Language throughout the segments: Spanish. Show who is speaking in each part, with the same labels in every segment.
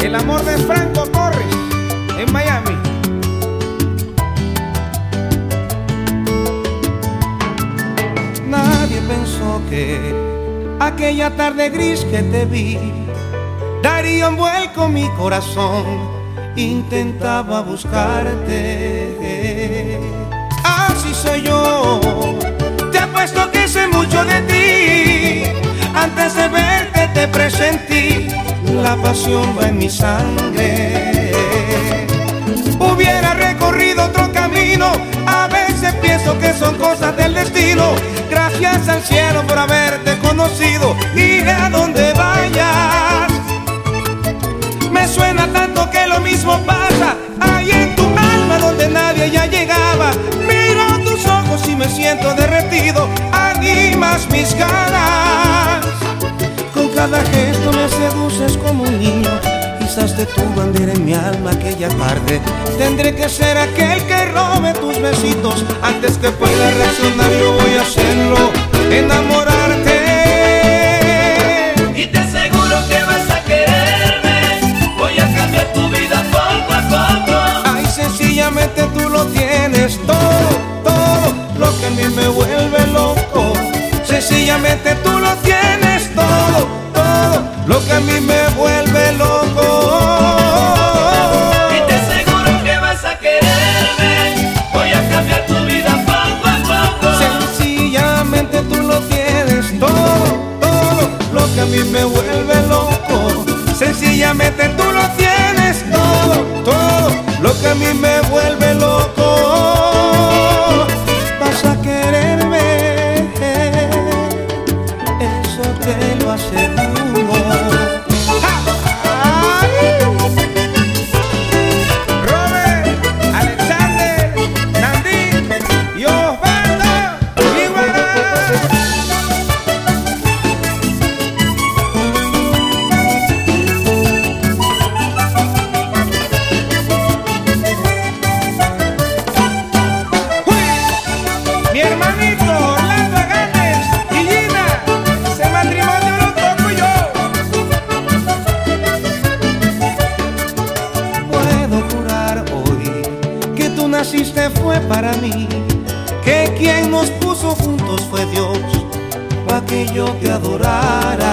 Speaker 1: El amor de Franco Torres en Miami. Nadie pensó que aquella tarde gris que te vi daría un vuelco mi corazón. Intentaba buscarte. Así soy yo. Te apuesto que sé mucho de ti. Antes de verte te presentí. La pasión va en mi sangre. Hubiera recorrido otro camino. A veces pienso que son cosas del destino. Gracias al cielo por haberte conocido. Iré a donde vayas. Me suena tanto que lo mismo pasa ahí en tu alma donde nadie ya llegaba. Miro tus ojos y me siento derretido. Animas mis ganas. Con cada gesto me seduces como un niño. Izaste tu bandera en mi alma aquella tarde. Tendré que ser aquel que robe tus besitos. Antes que pueda reaccionar yo voy a hacerlo. Enamorarte.
Speaker 2: Y te aseguro que vas a quererme. Voy a cambiar tu vida poco a poco.
Speaker 1: Ay, sencillamente tú lo tienes todo, todo lo que a mí me vuelve loco. Sencillamente tú lo tienes todo, todo lo que a mí me vuelve loco.
Speaker 2: Y te aseguro que vas a quererme. Voy a cambiar tu vida poco a poco.
Speaker 1: Sencillamente tú lo tienes todo, todo lo que a mí me vuelve loco. Sencillamente tú lo tienes todo, todo lo que a mí me vuelve loco. Vas a quererme, eso te lo aseguro. Robert, Alexander, Nandín y Osvaldo Iguará. Mi hermanito Orlando Aganes y Gina, ese matrimonio lo toco yo. Puedo jurar hoy que tú naciste fue para mí, que quien nos puso juntos fue Dios, para que yo te adorara.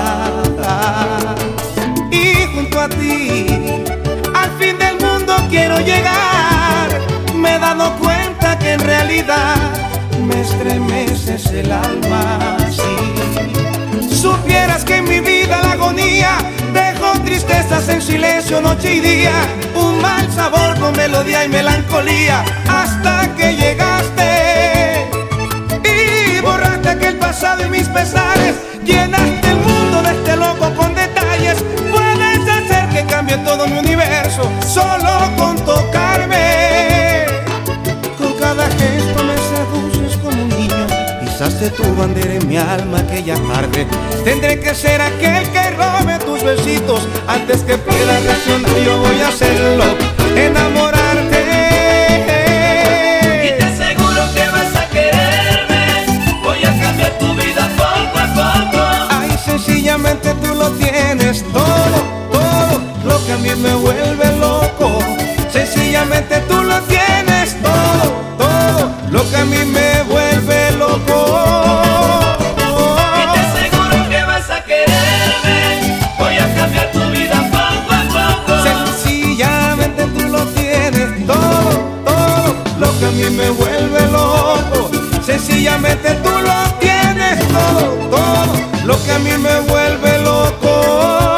Speaker 1: Y junto a ti, al fin del mundo quiero llegar. Me he dado cuenta que en realidad me estremeces el alma, sí. Supieras que en mi vida la agonía dejó tristezas en silencio noche y día, un mal sabor con melodía y melancolía, hasta que llegaste y borraste aquel pasado y mis pesares. Llenaste el mundo de este loco con detalles. Puedes hacer que cambie todo mi universo solo con tocarme. Con cada gesto me seduces como un niño. Izaste tu bandera en mi alma aquella tarde. Tendré que ser aquel que robe tus besitos. Antes que pueda reaccionar yo voy a hacerlo. Enamorarte.
Speaker 2: Y te aseguro que vas a quererme. Voy a cambiar tu vida poco a poco.
Speaker 1: Ay, sencillamente tú lo tienes todo, todo lo que a mí me vuelve loco. Sencillamente tú lo tienes todo, todo lo que a mí me vuelve loco.
Speaker 2: Y te aseguro que vas a quererme. Voy a cambiar tu vida poco a poco.
Speaker 1: Sencillamente tú lo tienes todo, todo lo que a mí me vuelve loco. Sencillamente tú lo tienes todo, todo lo que a mí me vuelve loco.